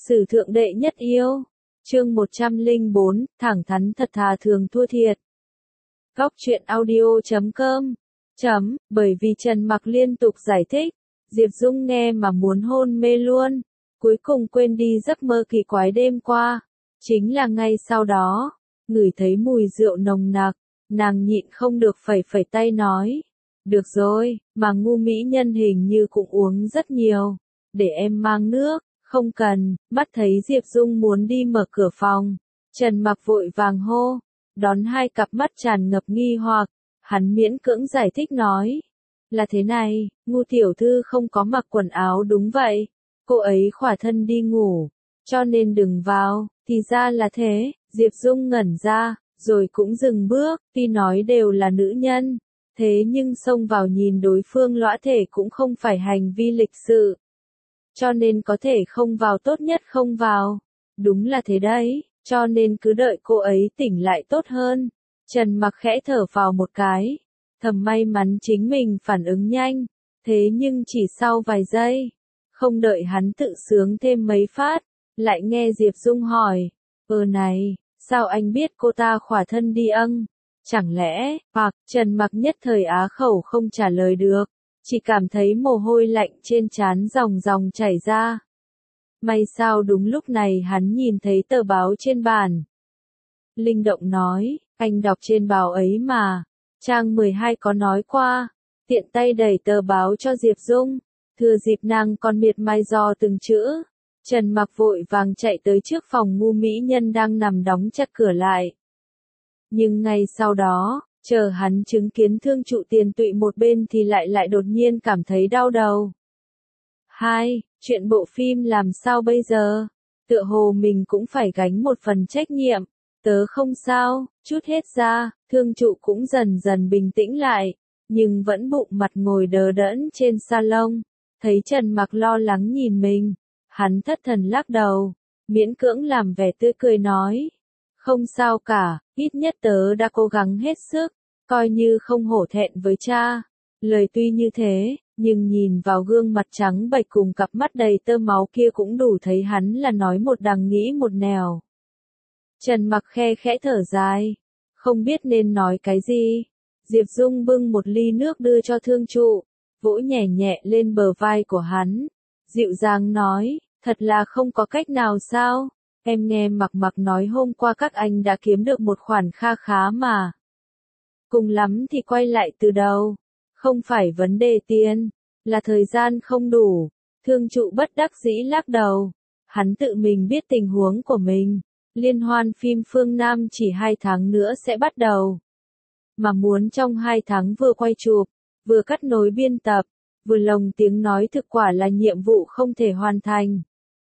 Sử thượng đệ nhất yêu. Chương 104, thẳng thắn thật thà thường thua thiệt. Góc truyện audio.com. Bởi vì Trần Mặc liên tục giải thích, Diệp Dung nghe mà muốn hôn mê luôn, cuối cùng quên đi giấc mơ kỳ quái đêm qua. Chính là ngay sau đó, ngửi thấy mùi rượu nồng nặc, nàng nhịn không được phẩy phẩy tay nói. Được rồi, mà ngu mỹ nhân hình như cũng uống rất nhiều, để em mang nước. Không cần. Bắt thấy Diệp Dung muốn đi mở cửa phòng, Trần Mặc vội vàng hô, đón hai cặp mắt tràn ngập nghi hoặc, hắn miễn cưỡng giải thích nói. Là thế này, ngu tiểu thư không có mặc quần áo đúng vậy, cô ấy khỏa thân đi ngủ, cho nên đừng vào. Thì ra là thế. Diệp Dung ngẩn ra, rồi cũng dừng bước, tuy nói đều là nữ nhân, thế nhưng xông vào nhìn đối phương lõa thể cũng không phải hành vi lịch sự. Cho nên có thể không vào tốt nhất không vào. Đúng là thế đấy, cho nên cứ đợi cô ấy tỉnh lại tốt hơn. Trần Mặc khẽ thở vào một cái, thầm may mắn chính mình phản ứng nhanh, thế nhưng chỉ sau vài giây, không đợi hắn tự sướng thêm mấy phát, lại nghe Diệp Dung hỏi, này, sao anh biết cô ta khỏa thân đi âng? Chẳng lẽ, hoặc Trần Mặc nhất thời á khẩu không trả lời được. Chỉ cảm thấy mồ hôi lạnh trên trán ròng ròng chảy ra. May sao đúng lúc này hắn nhìn thấy tờ báo trên bàn. Linh động nói, anh đọc trên báo ấy mà. Trang 12 có nói qua. Tiện tay đẩy tờ báo cho Diệp Dung. Thừa dịp nàng còn miệt mài dò từng chữ. Trần Mặc vội vàng chạy tới trước phòng ngu mỹ nhân đang nằm đóng chặt cửa lại. Nhưng ngay sau đó, chờ hắn chứng kiến thương trụ tiền tụy một bên thì lại đột nhiên cảm thấy đau đầu. Chuyện bộ phim làm sao bây giờ? Tựa hồ mình cũng phải gánh một phần trách nhiệm. Tớ không sao, chút hết ra, thương trụ cũng dần dần bình tĩnh lại, nhưng vẫn bụng mặt ngồi đờ đẫn trên salon. Thấy Trần Mặc lo lắng nhìn mình, hắn thất thần lắc đầu, miễn cưỡng làm vẻ tươi cười nói. Không sao cả, ít nhất tớ đã cố gắng hết sức, coi như không hổ thẹn với cha. Lời tuy như thế, nhưng nhìn vào gương mặt trắng bệch cùng cặp mắt đầy tơ máu kia cũng đủ thấy hắn là nói một đằng nghĩ một nẻo. Trần Mặc khe khẽ thở dài, không biết nên nói cái gì. Diệp Dung bưng một ly nước đưa cho thương trụ, vỗ nhẹ nhẹ lên bờ vai của hắn, dịu dàng nói, thật là không có cách nào sao? Em nghe Mặc nói hôm qua các anh đã kiếm được một khoản kha khá mà. Cùng lắm thì quay lại từ đầu. Không phải vấn đề tiền, là thời gian không đủ. Thương trụ bất đắc dĩ lắc đầu. Hắn tự mình biết tình huống của mình. Liên hoan phim phương Nam chỉ 2 tháng nữa sẽ bắt đầu. Mà muốn trong 2 tháng vừa quay chụp, vừa cắt nối biên tập, vừa lồng tiếng nói thực quả là nhiệm vụ không thể hoàn thành.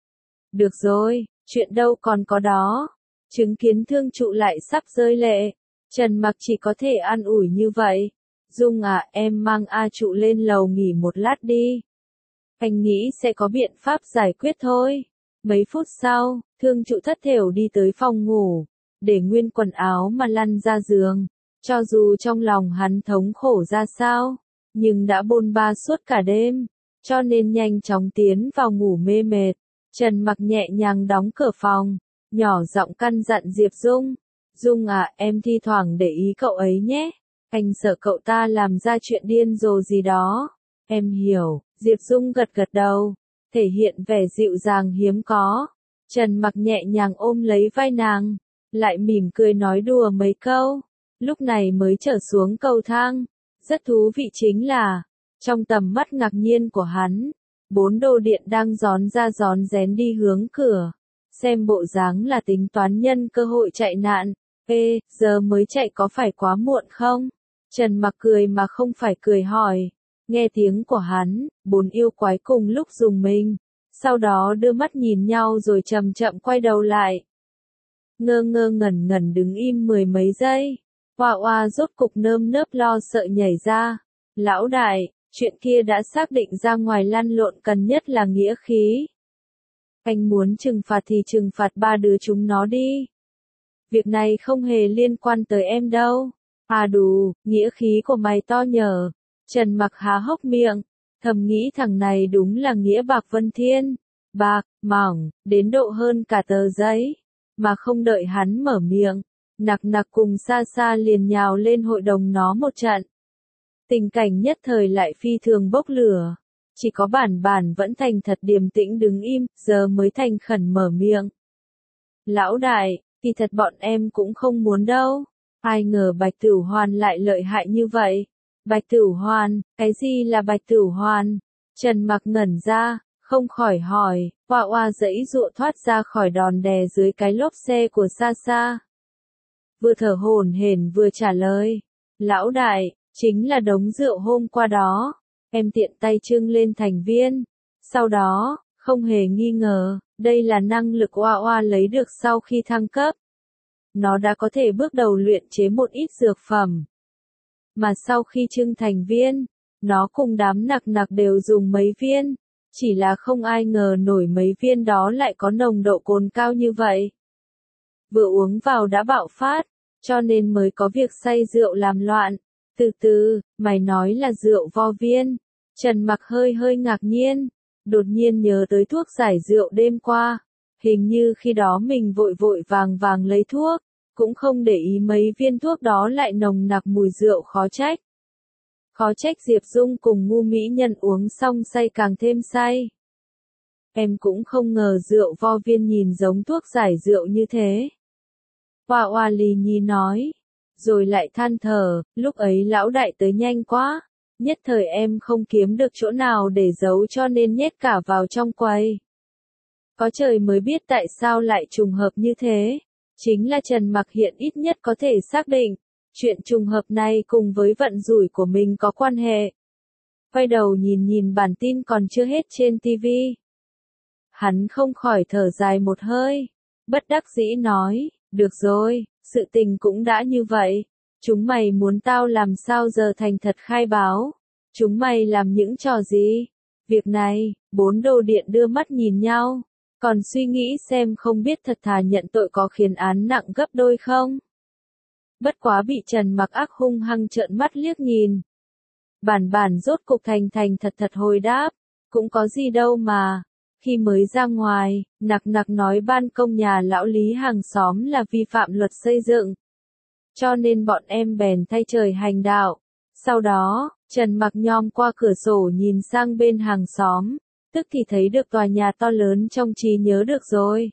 Được rồi, chuyện đâu còn có đó. Chứng kiến thương trụ lại sắp rơi lệ. Trần Mặc chỉ có thể an ủi như vậy. Dung à, em mang A trụ lên lầu nghỉ một lát đi. Anh nghĩ sẽ có biện pháp giải quyết thôi. Mấy phút sau, thương trụ thất thểu đi tới phòng ngủ, để nguyên quần áo mà lăn ra giường. Cho dù trong lòng hắn thống khổ ra sao, nhưng đã bôn ba suốt cả đêm, cho nên nhanh chóng tiến vào ngủ mê mệt. Trần Mặc nhẹ nhàng đóng cửa phòng, nhỏ giọng căn dặn Diệp Dung. Dung à, em thi thoảng để ý cậu ấy nhé. Anh sợ cậu ta làm ra chuyện điên rồ gì đó. Em hiểu. Diệp Dung gật đầu, thể hiện vẻ dịu dàng hiếm có. Trần Mặc nhẹ nhàng ôm lấy vai nàng, lại mỉm cười nói đùa mấy câu. Lúc này mới trở xuống cầu thang. Rất thú vị chính là, trong tầm mắt ngạc nhiên của hắn, 4 đồ điện đang rón ra rón rén đi hướng cửa. Xem bộ dáng là tính toán nhân cơ hội chạy nạn. Giờ mới chạy có phải quá muộn không? Trần Mặc cười mà không phải cười hỏi. Nghe tiếng của hắn, 4 yêu quái cùng lúc dùng mình. Sau đó đưa mắt nhìn nhau rồi chậm chậm quay đầu lại. Ngơ ngẩn ngẩn đứng im 10 mấy giây. Oa rốt cục nơm nớp lo sợ nhảy ra. Lão đại, chuyện kia đã xác định ra ngoài lăn lộn cần nhất là nghĩa khí. Anh muốn trừng phạt thì trừng phạt 3 đứa chúng nó đi. Việc này không hề liên quan tới em đâu. Đù, nghĩa khí của mày to nhờ. Trần Mặc há hốc miệng, thầm nghĩ thằng này đúng là nghĩa bạc vân thiên. bạc, mỏng, đến độ hơn cả tờ giấy. Mà không đợi hắn mở miệng, Nặc Nặc cùng Sa Sa liền nhào lên hội đồng nó một trận. Tình cảnh nhất thời lại phi thường bốc lửa. Chỉ có Bản Bản vẫn thành thật điềm tĩnh đứng im, giờ mới thành khẩn mở miệng. Lão đại, kỳ thật bọn em cũng không muốn đâu. Ai ngờ Bạch Tửu Hoàn lại lợi hại như vậy. Bạch Tửu Hoàn, cái gì là Bạch Tửu Hoàn? Trần Mặc ngẩn ra, không khỏi hỏi, oa oa giãy giụa thoát ra khỏi đòn đè dưới cái lốp xe của Sa Sa. Vừa thở hổn hển vừa trả lời, lão đại, chính là đống rượu hôm qua đó. Em tiện tay trưng lên thành viên. Sau đó, không hề nghi ngờ, đây là năng lực oa oa lấy được sau khi thăng cấp. Nó đã có thể bước đầu luyện chế một ít dược phẩm. Mà sau khi trưng thành viên, nó cùng đám Nặc Nặc đều dùng mấy viên. Chỉ là không ai ngờ nổi mấy viên đó lại có nồng độ cồn cao như vậy. Vừa uống vào đã bạo phát, cho nên mới có việc say rượu làm loạn. Từ từ, mày nói là rượu vo viên. Trần Mặc hơi ngạc nhiên, đột nhiên nhớ tới thuốc giải rượu đêm qua. Hình như khi đó mình vội vàng lấy thuốc, cũng không để ý mấy viên thuốc đó lại nồng nặc mùi rượu khó trách. Khó trách Diệp Dung cùng ngu mỹ nhân uống xong say càng thêm say. Em cũng không ngờ rượu vo viên nhìn giống thuốc giải rượu như thế. Hoa Hoa lì nhí nói, rồi lại than thở, lúc ấy lão đại tới nhanh quá, nhất thời em không kiếm được chỗ nào để giấu cho nên nhét cả vào trong quầy. Có trời mới biết tại sao lại trùng hợp như thế, chính là Trần Mặc hiện ít nhất có thể xác định, chuyện trùng hợp này cùng với vận rủi của mình có quan hệ. Quay đầu nhìn bản tin còn chưa hết trên TV. Hắn không khỏi thở dài một hơi, bất đắc dĩ nói, được rồi, sự tình cũng đã như vậy, chúng mày muốn tao làm sao giờ thành thật khai báo, chúng mày làm những trò gì? Việc này, bốn đồ điện đưa mắt nhìn nhau, còn suy nghĩ xem không biết thật thà nhận tội có khiến án nặng gấp đôi không? Bất quá bị Trần Mặc ác hung hăng trợn mắt liếc nhìn. Bản rốt cục thành thật hồi đáp, cũng có gì đâu mà. Khi mới ra ngoài, Nặc Nặc nói ban công nhà lão Lý hàng xóm là vi phạm luật xây dựng. Cho nên bọn em bèn thay trời hành đạo. Sau đó, Trần Mặc nhòm qua cửa sổ nhìn sang bên hàng xóm, tức thì thấy được tòa nhà to lớn trong trí nhớ được rồi.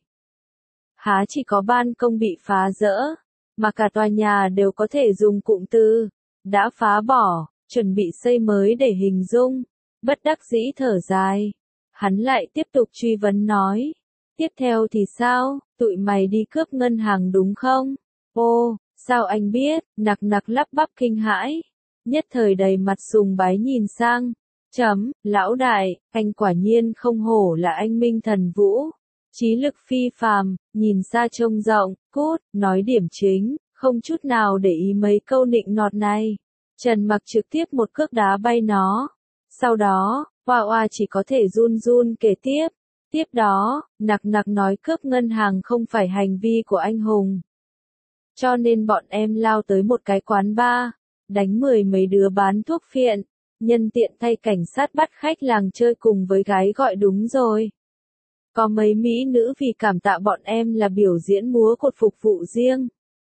Há chỉ có ban công bị phá rỡ, mà cả tòa nhà đều có thể dùng cụm từ đã phá bỏ, chuẩn bị xây mới để hình dung. Bất đắc dĩ thở dài. Hắn lại tiếp tục truy vấn nói, tiếp theo thì sao, tụi mày đi cướp ngân hàng đúng không? Ô, sao anh biết? Nặc Nặc lắp bắp kinh hãi, nhất thời đầy mặt sùng bái nhìn sang. Lão đại, anh quả nhiên không hổ là anh Minh Thần Vũ. Trí lực phi phàm, nhìn xa trông rộng, cút, nói điểm chính, không chút nào để ý mấy câu nịnh nọt này. Trần Mặc trực tiếp một cước đá bay nó. Sau đó, Hoa Hoa chỉ có thể run kể tiếp. Tiếp đó, Nặc Nặc nói cướp ngân hàng không phải hành vi của anh hùng. Cho nên bọn em lao tới một cái quán bar, đánh mấy đứa bán thuốc phiện, nhân tiện thay cảnh sát bắt khách làng chơi cùng với gái gọi đúng rồi. Có mấy mỹ nữ vì cảm tạ bọn em là biểu diễn múa cột phục vụ riêng.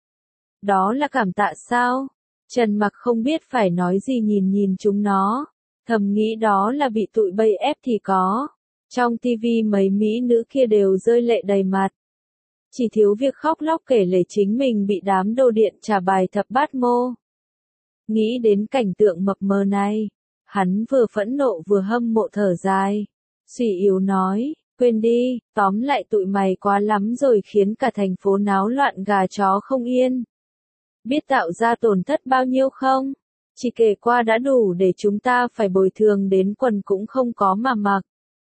Đó là cảm tạ sao? Trần Mặc không biết phải nói gì nhìn chúng nó. Thầm nghĩ đó là bị tụi bay ép thì có. Trong tivi mấy mỹ nữ kia đều rơi lệ đầy mặt. Chỉ thiếu việc khóc lóc kể lể chính mình bị đám đồ điện trả bài thập bát mô. Nghĩ đến cảnh tượng mập mờ này, hắn vừa phẫn nộ vừa hâm mộ thở dài. Suy yếu nói, quên đi, tóm lại tụi mày quá lắm rồi khiến cả thành phố náo loạn gà chó không yên. Biết tạo ra tổn thất bao nhiêu không? Chỉ kể qua đã đủ để chúng ta phải bồi thường đến quần cũng không có mà mặc.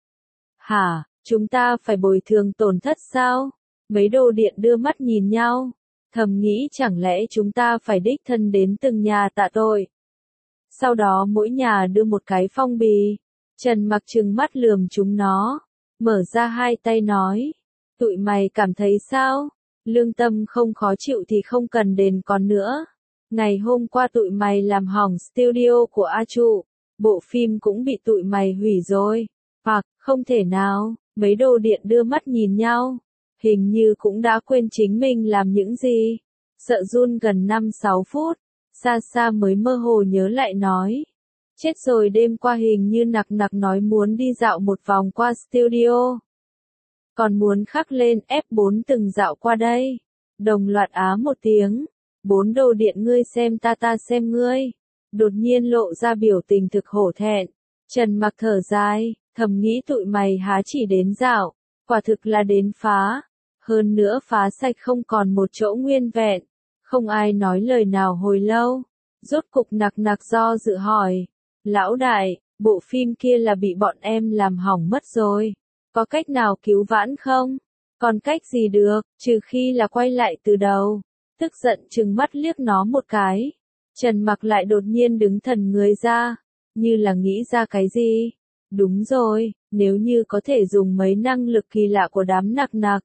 Hả, chúng ta phải bồi thường tổn thất sao? Mấy đồ điện đưa mắt nhìn nhau, thầm nghĩ chẳng lẽ chúng ta phải đích thân đến từng nhà tạ tội. Sau đó mỗi nhà đưa một cái phong bì. Trần Mặc trừng mắt lườm chúng nó, mở ra hai tay nói, tụi mày cảm thấy sao? Lương tâm không khó chịu thì không cần đền còn nữa. Ngày hôm qua tụi mày làm hỏng studio của A Trụ, bộ phim cũng bị tụi mày hủy rồi. Hoặc, không thể nào, Mấy đồ điện đưa mắt nhìn nhau, hình như cũng đã quên chính mình làm những gì. Sợ run gần 5-6 phút, xa xa mới mơ hồ nhớ lại nói. Chết rồi, đêm qua hình như nặc nặc nói muốn đi dạo một vòng qua studio. Còn muốn khắc lên F4 từng dạo qua đây. Đồng loạt á một tiếng. 4 đồ điện, ngươi xem ta, ta xem ngươi. Đột nhiên lộ ra biểu tình thực hổ thẹn. Trần Mặc thở dài, thầm nghĩ tụi mày há chỉ đến dạo, quả thực là đến phá. Hơn nữa phá sạch không còn một chỗ nguyên vẹn. Không ai nói lời nào hồi lâu. Rốt cục nặc nặc do dự hỏi. Lão đại, bộ phim kia là bị bọn em làm hỏng mất rồi. Có cách nào cứu vãn không? Còn cách gì được, trừ khi là quay lại từ đầu. Tức giận trừng mắt liếc nó một cái. Trần Mặc lại đột nhiên đứng thần người ra, như là nghĩ ra cái gì. Đúng rồi, nếu như có thể dùng mấy năng lực kỳ lạ của đám nặc nặc,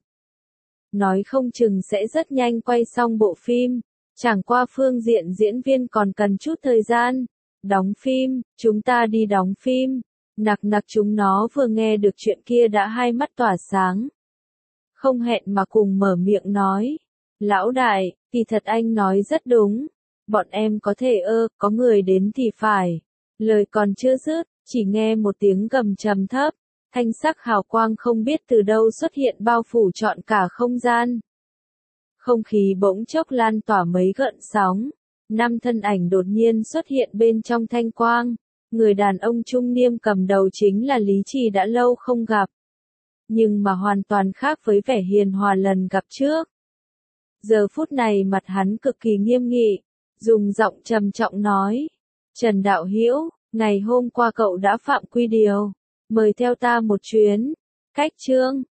nói không chừng sẽ rất nhanh quay xong bộ phim. Chẳng qua phương diện diễn viên còn cần chút thời gian. Đóng phim, chúng ta đi đóng phim. Nặc nặc chúng nó vừa nghe được chuyện kia đã hai mắt tỏa sáng. Không hẹn mà cùng mở miệng nói. Lão đại, kỳ thật anh nói rất đúng. Bọn em có thể có người đến thì phải. Lời còn chưa dứt, chỉ nghe một tiếng gầm trầm thấp. Thanh sắc hào quang không biết từ đâu xuất hiện bao phủ trọn cả không gian. Không khí bỗng chốc lan tỏa mấy gợn sóng. 5 thân ảnh đột nhiên xuất hiện bên trong thanh quang. Người đàn ông trung niên cầm đầu chính là Lý Trì đã lâu không gặp. Nhưng mà hoàn toàn khác với vẻ hiền hòa lần gặp trước. Giờ phút này mặt hắn cực kỳ nghiêm nghị, dùng giọng trầm trọng nói. Trần Đạo Hữu, ngày hôm qua cậu đã phạm quy điều. Mời theo ta một chuyến. Cách chương